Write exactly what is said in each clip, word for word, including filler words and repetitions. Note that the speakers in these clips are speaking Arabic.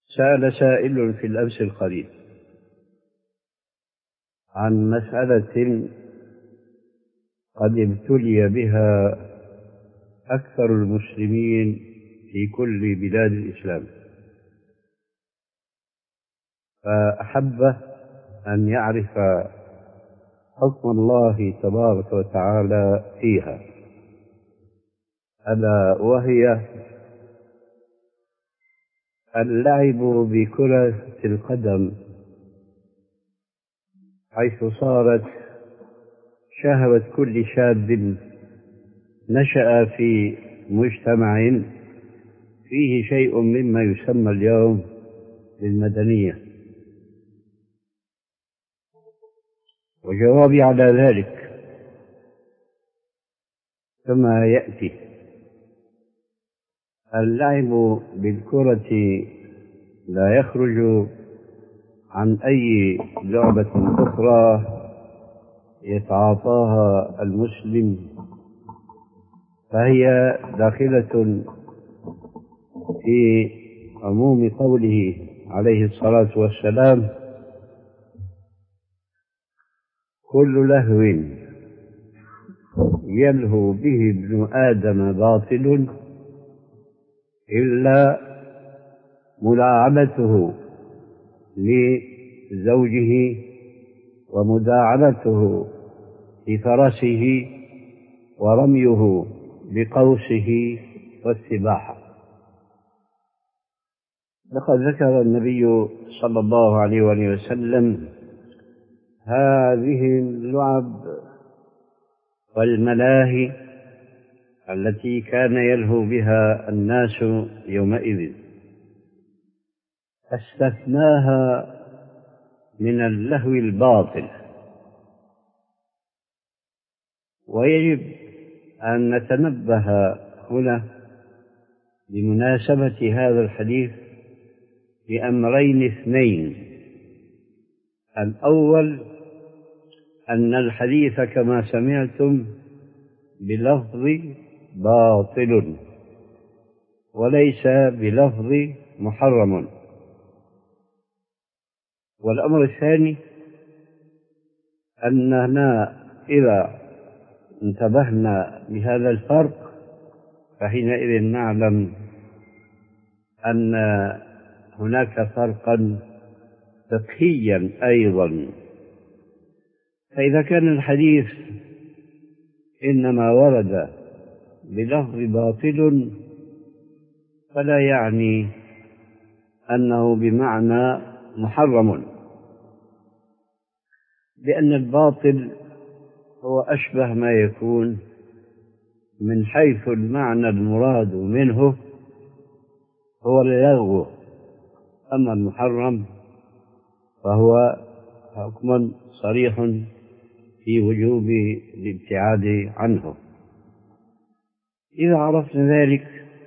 سأل سائل في الأمس القريب عن مسألة قد ابتلي بها أكثر المسلمين في كل بلاد الإسلام، فأحب أن يعرف حكم الله تبارك وتعالى فيها، ألا وهي اللعب بكرة القدم، حيث صارت شهوة كل شاب نشأ في مجتمع فيه شيء مما يسمى اليوم بالمدنية. وجوابي على ذلك كما يأتي: اللعب بالكرة لا يخرج عن أي لعبة أخرى يتعاطاها المسلم، فهي داخلة في عموم قوله عليه الصلاة والسلام: كل لهو يلهو به ابن آدم باطل إلا ملاعبته لزوجه ومداعبته لفرسه ورميه بقوسه والسباحة. لقد ذكر النبي صلى الله عليه وآله وسلم هذه اللعب والملاهي التي كان يلهو بها الناس يومئذ، استثناها من اللهو الباطل. ويجب أن نتنبه هنا بمناسبة هذا الحديث بأمرين اثنين: الأول أن الحديث كما سمعتم بلفظ باطل وليس بلفظ محرم. والأمر الثاني أننا إذا انتبهنا لهذا الفرق فحينئذ نعلم أن هناك فرقا فقهيا أيضا. فإذا كان الحديث إنما ورد بلفظ باطل فلا يعني أنه بمعنى محرم، لأن الباطل هو أشبه ما يكون من حيث المعنى المراد منه هو اللغو، أما المحرم فهو حكم صريح في وجوب الابتعاد عنه. إذا عرفنا ذلك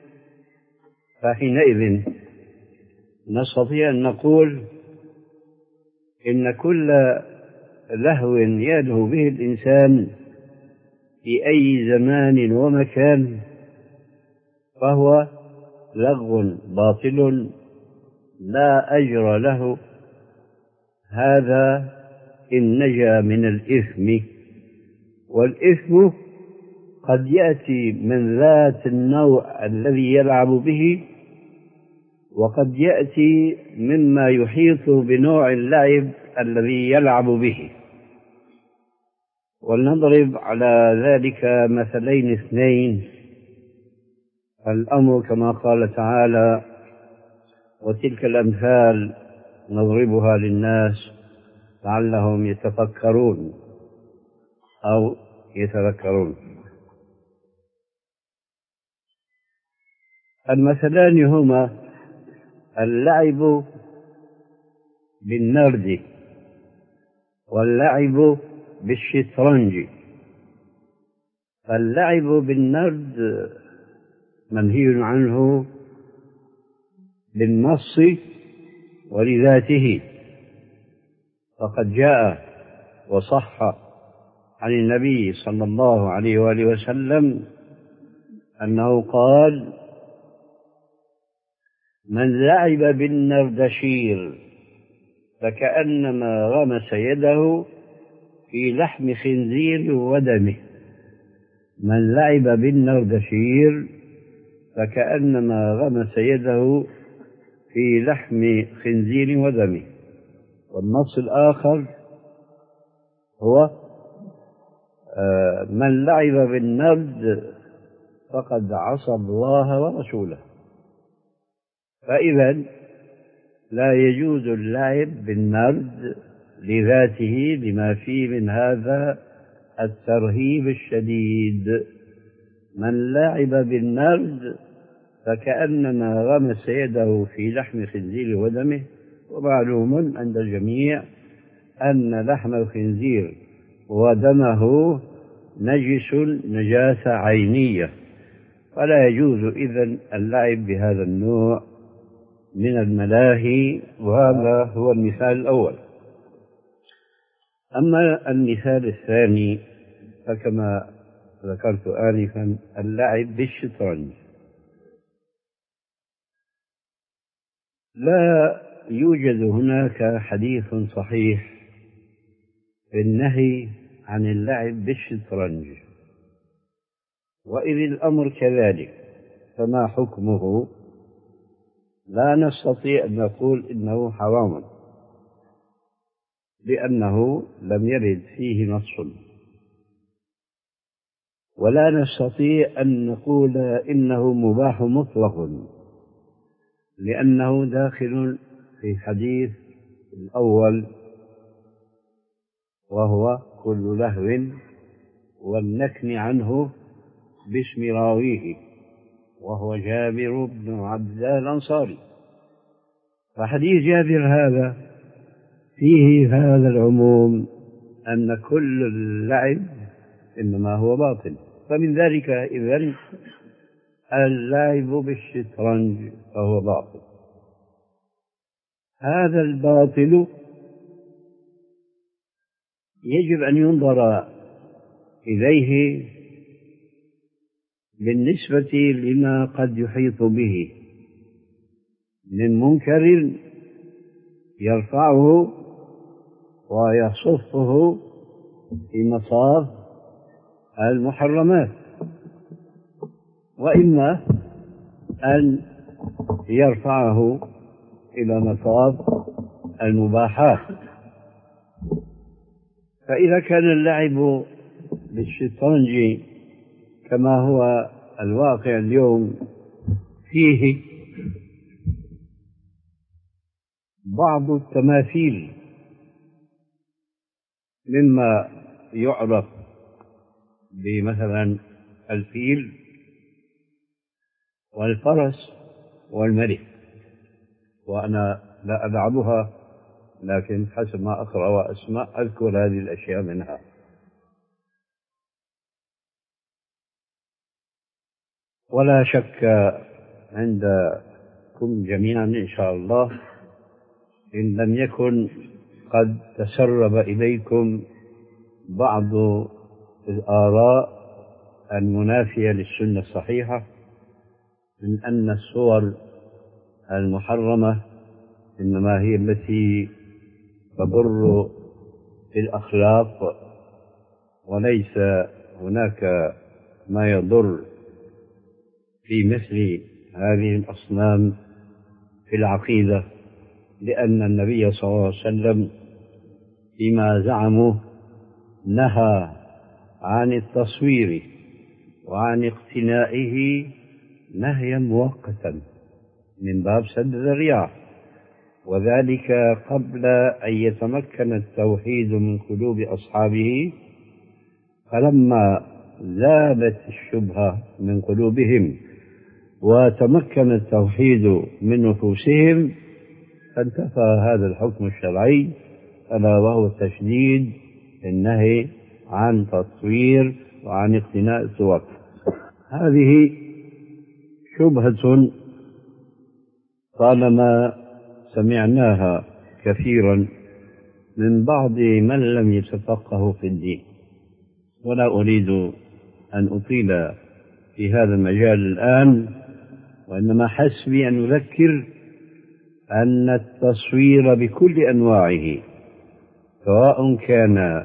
فحينئذ نستطيع أن نقول إن كل لهو يلهو به الإنسان في أي زمان ومكان فهو لغو باطل لا أجر له، هذا إن نجا من الإثم. والإثم قد يأتي من ذات النوع الذي يلعب به، وقد يأتي مما يحيط بنوع اللعب الذي يلعب به. ولنضرب على ذلك مثلين اثنين. الأمر كما قال تعالى: وتلك الأمثال نضربها للناس لعلهم يتفكرون أو يتذكرون. المثلان هما اللعب بالنرد واللعب بالشطرنج. فاللعب بالنرد منهي عنه بالنص ولذاته، فقد جاء وصح عن النبي صلى الله عليه وآله وسلم أنه قال: من لعب بالنردشير فكأنما غمس يده في لحم خنزير ودمه. من لعب بالنردشير فكأنما غمس يده في لحم خنزير ودمه. والنص الآخر هو من لعب بالنرد فقد عصى الله ورسوله. فإذا لا يجوز اللعب بالنرد لذاته لما فيه من هذا الترهيب الشديد. من لعب بالنرد فكأنما غمس يده في لحم خنزير ودمه. ومعلوم عند الجميع أن لحم الخنزير ودمه نجس نجاسة عينية، فلا يجوز إذن اللعب بهذا النوع من الملاهي، وهذا هو المثال الأول. أما المثال الثاني فكما ذكرت آنفا اللعب بالشطرنج. لا يوجد هناك حديث صحيح في النهي عن اللعب بالشطرنج، وإذ الأمر كذلك فما حكمه؟ لا نستطيع أن نقول إنه حرام لأنه لم يرد فيه نص، ولا نستطيع أن نقول إنه مباح مطلق لأنه داخل في حديث الأول وهو كل لهو والنكن عنه باسم راويه وهو جابر بن عبد الله الأنصاري. فحديث جابر هذا فيه هذا العموم أن كل اللعب إنما هو باطل. فمن ذلك إذن اللعب بالشطرنج فهو باطل. هذا الباطل يجب أن ينظر إليه بالنسبة لما قد يحيط به من منكر يرفعه ويصفه في مصاف المحرمات، وإما أن يرفعه إلى مصاف المباحات. فإذا كان اللعب بالشطرنج كما هو الواقع اليوم فيه بعض التماثيل مما يعرف بمثلا الفيل والفرس والملك، وأنا لا ألعبها لكن حسب ما أقرأ وأسمع أذكر هذه الأشياء منها. ولا شك عندكم جميعا إن شاء الله إن لم يكن قد تسرب إليكم بعض الآراء المنافية للسنة الصحيحة من أن الصور المحرمة إنما هي التي تضر بالأخلاق، وليس هناك ما يضر في مثل هذه الأصنام في العقيدة، لأن النبي صلى الله عليه وسلم فيما زعموا نهى عن التصوير وعن اقتنائه نهيا مؤقتا من باب سد الذريعة، وذلك قبل أن يتمكن التوحيد من قلوب أصحابه. فلما زالت الشبهة من قلوبهم وتمكن التوحيد من نفوسهم فانتفى هذا الحكم الشرعي، ألا وهو التشديد النهي عن تصوير وعن اقتناء الصور. هذه شبهة طالما سمعناها كثيرا من بعض من لم يتفقهوا في الدين، ولا أريد أن أطيل في هذا المجال الآن، وإنما حسبي أن أذكر أن التصوير بكل أنواعه، سواء كان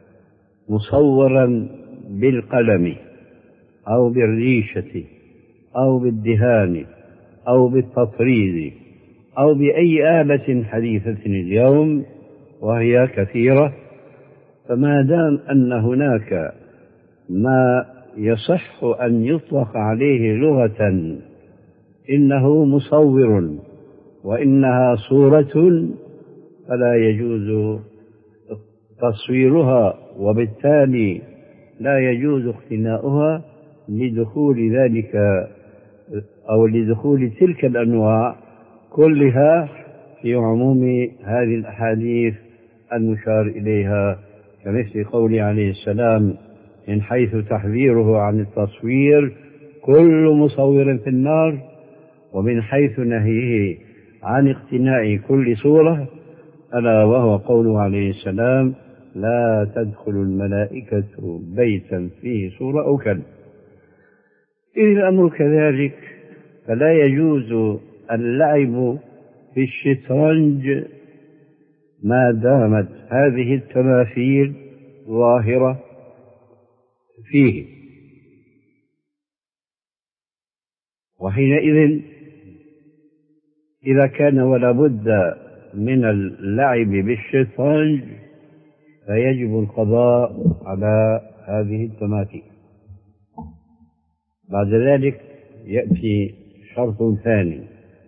مصورا بالقلم أو بالريشة أو بالدهان أو بالتطريز أو بأي آلة حديثة اليوم وهي كثيرة، فما دام أن هناك ما يصح أن يطلق عليه لغة إنه مصور وإنها صورة، فلا يجوز تصويرها، وبالتالي لا يجوز اقتناؤها لدخول ذلك أو لدخول تلك الأنواع كلها في عموم هذه الأحاديث المشار إليها، كمثل قوله عليه السلام من حيث تحذيره عن التصوير كل مصور في النار، ومن حيث نهيه عن اقتناء كل صورة ألا وهو قوله عليه السلام لا تدخل الملائكة بيتا فيه صورة أو كلب. إذ الأمر كذلك فلا يجوز اللعب في الشطرنج ما دامت هذه التماثيل ظاهرة فيه، وحينئذ إذا كان ولا بد من اللعب بالشطرنج فيجب القضاء على هذه التماثيل. بعد ذلك يأتي شرط ثاني،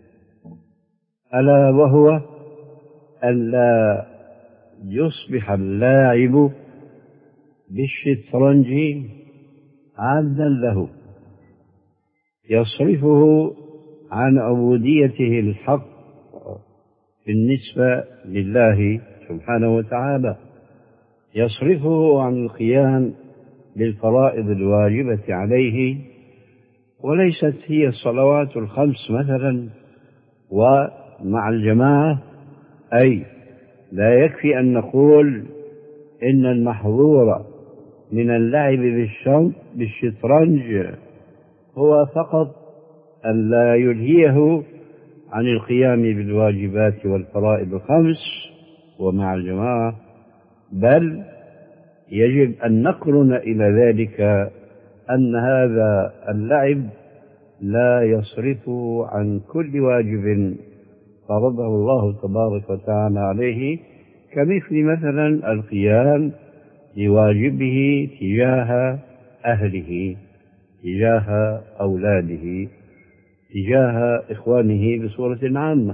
ألا وهو ألا يصبح اللاعب بالشطرنج عبدا له يصرفه عن عبوديته الحق بالنسبة لله سبحانه وتعالى، يصرفه عن القيام بالفرائض الواجبة عليه، وليست هي الصلوات الخمس مثلا ومع الجماعة، أي لا يكفي أن نقول إن المحظور من اللعب بالشطرنج هو فقط أن لا يلهيه عن القيام بالواجبات والفرائض الخمس ومع الجماعة، بل يجب أن نقرن إلى ذلك أن هذا اللعب لا يصرف عن كل واجب فرضه الله تبارك وتعالى عليه، كمثل مثلا القيام بواجبه تجاه أهله، تجاه أولاده، تجاه إخوانه بصورة عامة.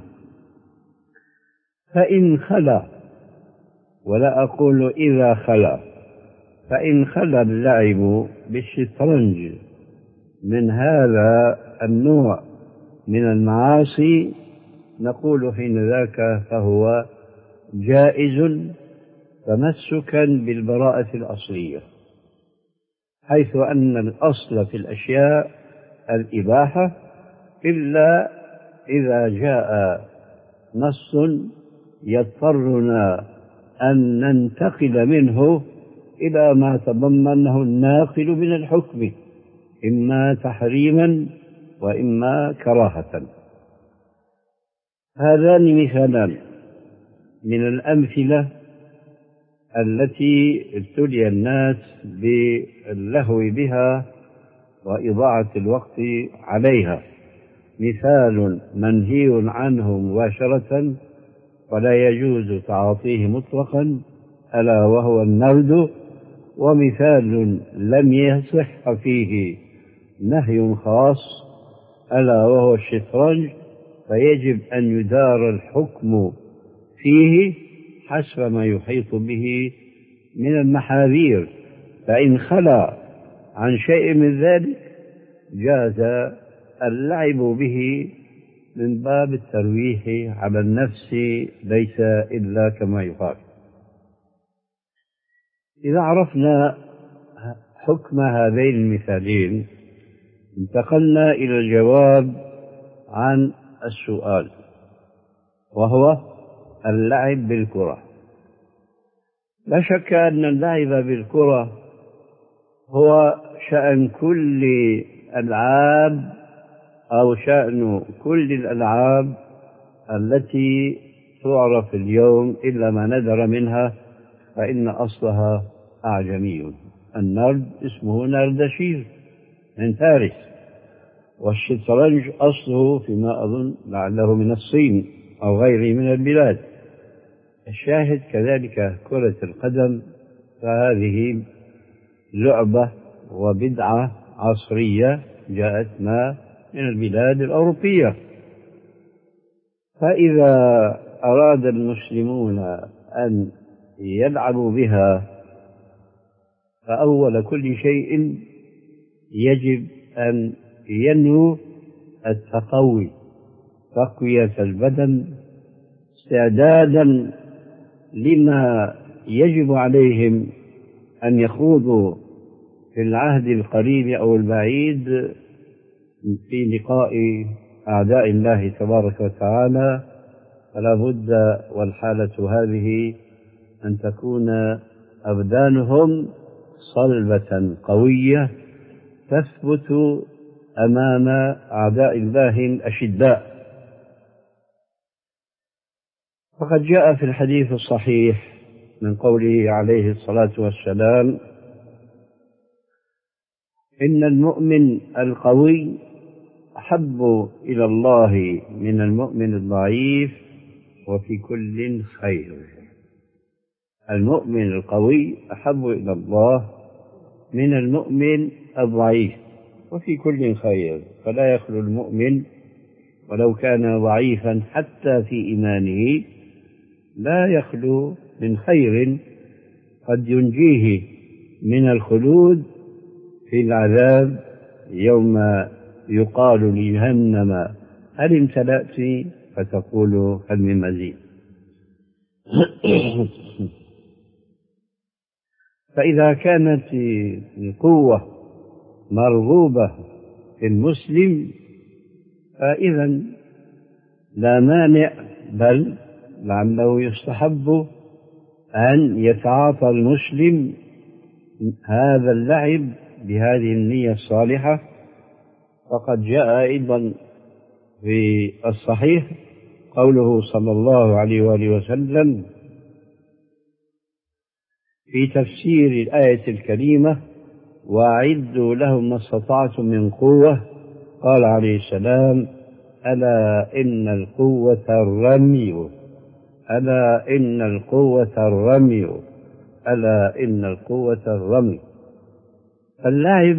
فإن خلا، ولا أقول إذا خلا، فإن خلا اللعب بالشطرنج من هذا النوع من المعاصي نقول حين ذاك فهو جائز تمسكا بالبراءة الأصلية، حيث أن الأصل في الأشياء الإباحة إلا إذا جاء نص يضطرنا أن ننتقل منه إلى ما تضمنه الناقل من الحكم، إما تحريما وإما كراهة. هذان مثالان من الأمثلة التي ابتلي الناس باللهو بها وإضاعة الوقت عليها، مثال منهي عنه مباشرة ولا يجوز تعاطيه مطلقا ألا وهو النرد، ومثال لم يصح فيه نهي خاص ألا وهو الشطرنج، فيجب أن يدار الحكم فيه حسب ما يحيط به من المحاذير، فإن خلا عن شيء من ذلك جاز اللعب به من باب الترويح على النفس ليس إلا كما يقال. إذا عرفنا حكم هذين المثالين انتقلنا إلى الجواب عن السؤال، وهو اللعب بالكرة. لا شك أن اللعب بالكرة هو شأن كل ألعاب أو شأن كل الألعاب التي تعرف اليوم إلا ما ندر منها فإن أصلها أعجمي. النرد اسمه نردشير من فارس، والشطرنج أصله فيما أظن لعله من الصين أو غيره من البلاد. الشاهد كذلك كرة القدم، فهذه لعبة وبدعة عصرية جاءت ما من البلاد الأوروبية. فإذا أراد المسلمون أن يلعبوا بها فأول كل شيء يجب أن ينووا التقوي، تقوية البدن استعدادا لما يجب عليهم أن يخوضوا في العهد القريب أو البعيد في لقاء أعداء الله تبارك وتعالى. فلا بد والحالة هذه أن تكون أبدانهم صلبة قوية تثبت أمام أعداء الله الأشداء. فقد جاء في الحديث الصحيح من قوله عليه الصلاة والسلام: إن المؤمن القوي أحب إلى الله من المؤمن الضعيف وفي كل خير. المؤمن القوي أحب إلى الله من المؤمن الضعيف وفي كل خير. فلا يخلو المؤمن ولو كان ضعيفا حتى في إيمانه لا يخلو من خير قد ينجيه من الخلود في العذاب يوم يقال لجهنم هل امتلأت فتقول هل من مزيد. فإذا كانت القوة مرغوبة في المسلم فإذا لا مانع، بل لعله يستحب أن يتعاطى المسلم هذا اللعب بهذه النية الصالحة. فقد جاء أيضا في الصحيح قوله صلى الله عليه وآله وسلم في تفسير الآية الكريمة: وأعدوا لهم ما استطعتم من قوة. قال عليه السلام: ألا إن القوة الرمي، ألا إن القوة الرمي، ألا إن القوة الرمي. فاللعب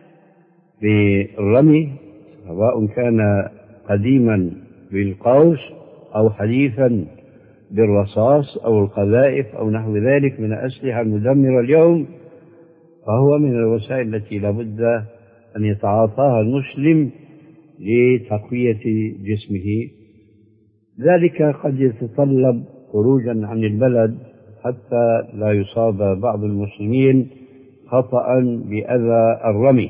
بالرمي سواء كان قديما بالقوس أو حديثا بالرصاص أو القذائف أو نحو ذلك من الأسلحة المدمرة اليوم، فهو من الوسائل التي لابد أن يتعاطاها المسلم لتقوية جسمه. ذلك قد يتطلب خروجا عن البلد حتى لا يصاب بعض المسلمين خطأ بأذى الرمي.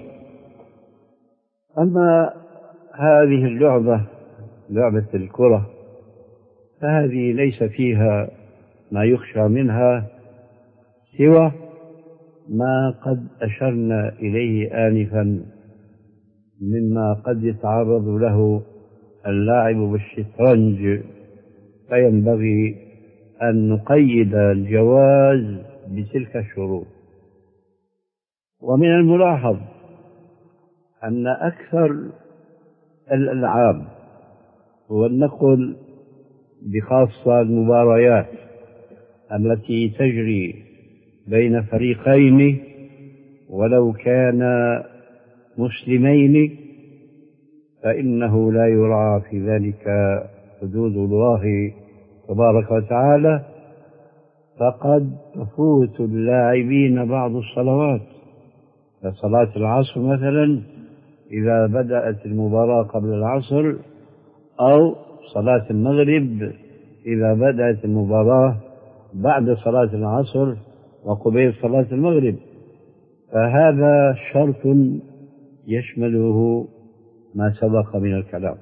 أما هذه اللعبة، لعبة الكرة، فهذه ليس فيها ما يخشى منها سوى ما قد أشرنا إليه آنفا مما قد يتعرض له اللاعب بالشطرنج، فينبغي أن نقيد الجواز بتلك الشروط. ومن الملاحظ أن أكثر الألعاب ولنقل بخاصة المباريات التي تجري بين فريقين ولو كان مسلمين فإنه لا يراعى في ذلك حدود الله تبارك وتعالى، فقد تفوت اللاعبين بعض الصلوات. فصلاة العصر مثلا إذا بدأت المباراة قبل العصر، أو صلاة المغرب إذا بدأت المباراة بعد صلاة العصر وقبيل صلاة المغرب، فهذا شرط يشمله ما سبق من الكلام.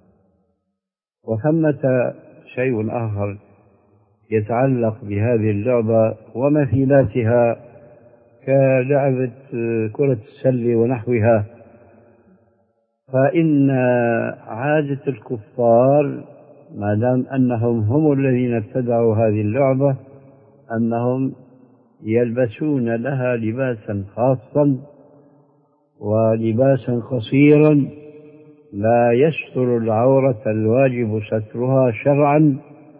وثمة شيء آخر يتعلق بهذه اللعبة ومثيلاتها كلعبة كرة السلة ونحوها، فإن عادة الكفار ما دام أنهم هم الذين ابتدعوا هذه اللعبة أنهم يلبسون لها لباسا خاصا ولباسا قصيرا لا يستر العورة الواجب سترها شرعا.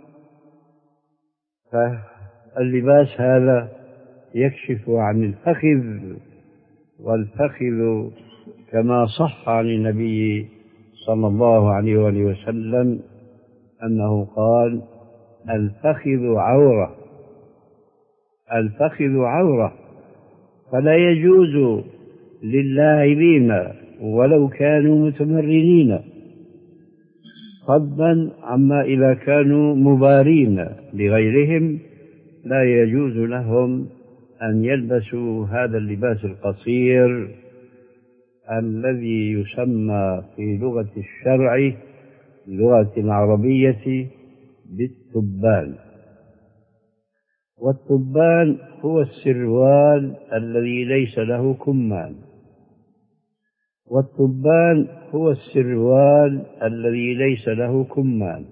فاللباس هذا يكشف عن الفخذ، والفخذ كما صح عن النبي صلى الله عليه وآله وسلم أنه قال: الفخذ عورة، الفخذ عورة. فلا يجوز للاعبين ولو كانوا متمرنين، فضلا عما إذا كانوا مبارين لغيرهم، لا يجوز لهم أن يلبسوا هذا اللباس القصير الذي يسمى في لغة الشرع اللغة العربية بالتبان. والتبان هو السروال الذي ليس له كمان، والتبان هو السروال الذي ليس له كمان،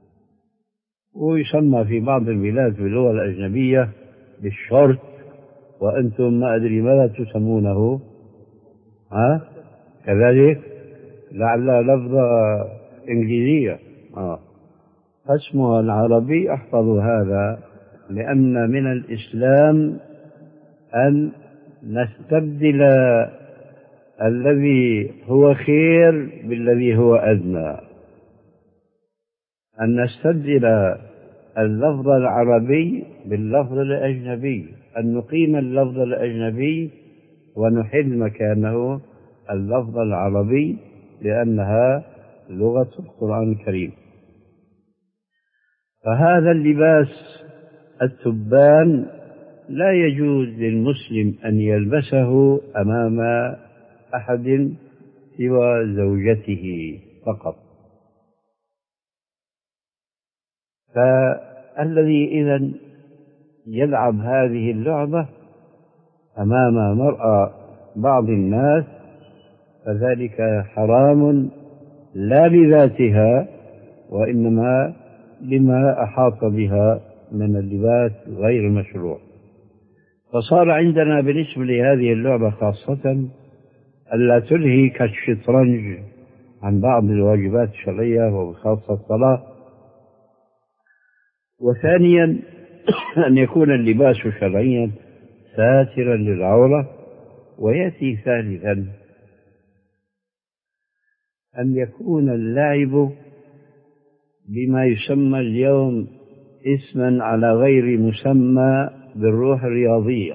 ويسمى في بعض البلاد باللغة الأجنبية بالشورت، وأنتم ما أدري ماذا تسمونه، ها كذلك لعل لفظة إنجليزية. آه. اسمها العربي أحفظ هذا، لأن من الإسلام أن نستبدل الذي هو خير بالذي هو أدنى، أن نستبدل اللفظ العربي باللفظ الأجنبي، أن نقيم اللفظ الأجنبي ونحل مكانه اللفظ العربي، لأنها لغة القرآن الكريم. فهذا اللباس التبان لا يجوز للمسلم أن يلبسه أمام أحد سوى زوجته فقط. فالذي إذن يلعب هذه اللعبة أمام مرأى بعض الناس فذلك حرام، لا لذاتها وإنما لما أحاط بها من اللباس غير مشروع. فصار عندنا بالنسبة لهذه اللعبة خاصة ألا تلهي كالشطرنج عن بعض الواجبات الشرعية وبخاصة الصلاة. وثانيا أن يكون اللباس شرعيا ساترا للعورة. ويأتي ثالثا أن يكون اللعب بما يسمى اليوم اسما على غير مسمى بالروح الرياضية.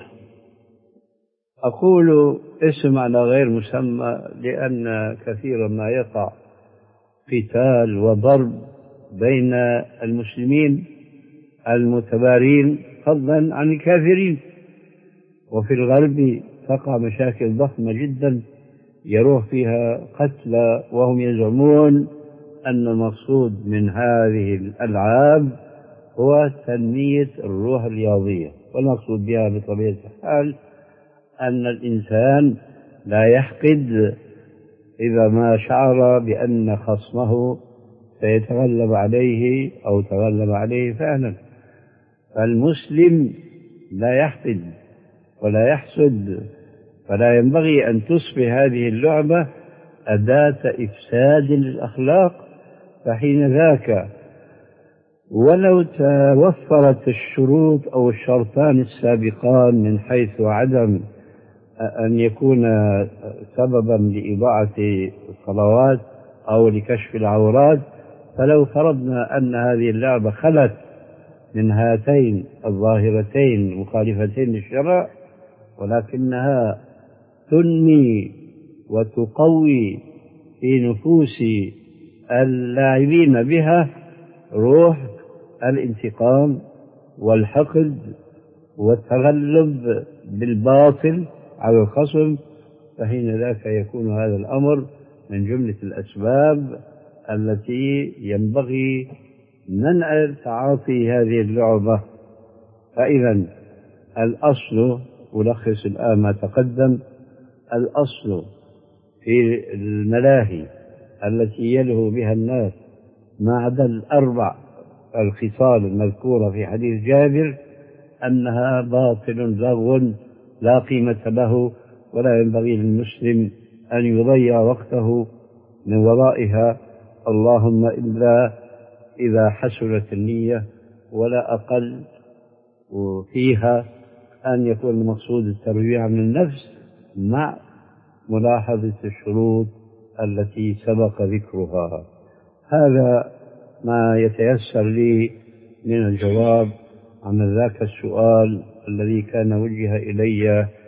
أقول اسم على غير مسمى لأن كثيرا ما يقع قتال وضرب بين المسلمين المتبارين فضلا عن الكافرين، وفي الغرب تقع مشاكل ضخمة جدا يروح فيها قتلى وهم يزعمون أن المقصود من هذه الألعاب هو تنمية الروح الرياضية، والمقصود بها بطبيعة الحال أن الإنسان لا يحقد إذا ما شعر بأن خصمه سيتغلب عليه أو تغلب عليه فعلا. فالمسلم لا يحقد ولا يحسد، فلا ينبغي أن تصبح هذه اللعبة أداة إفساد للأخلاق. فحين ذاك ولو توفرت الشروط أو الشرطان السابقان من حيث عدم أن يكون سببا لإضاعة الصلوات أو لكشف العورات، فلو فرضنا أن هذه اللعبة خلت من هاتين الظاهرتين المخالفتين للشرع، ولكنها تنمي وتقوي في نفوس اللاعبين بها روح الانتقام والحقد والتغلب بالباطل على الخصم، فحين ذاك يكون هذا الأمر من جملة الأسباب التي ينبغي منع تعاطي هذه اللعبة. فإذا الأصل ألخص الآن ما تقدم: الأصل في الملاهي التي يلهو بها الناس ما عدا الأربع الخصال المذكورة في حديث جابر أنها باطل لغو لا قيمة له، ولا ينبغي للمسلم أن يضيع وقته من ورائها، اللهم إلا إذا حسنت النية، ولا أقل فيها أن يكون المقصود الترويع عن النفس مع ملاحظة الشروط التي سبق ذكرها. هذا ما يتيسر لي من الجواب عن ذاك السؤال الذي كان وجه إلي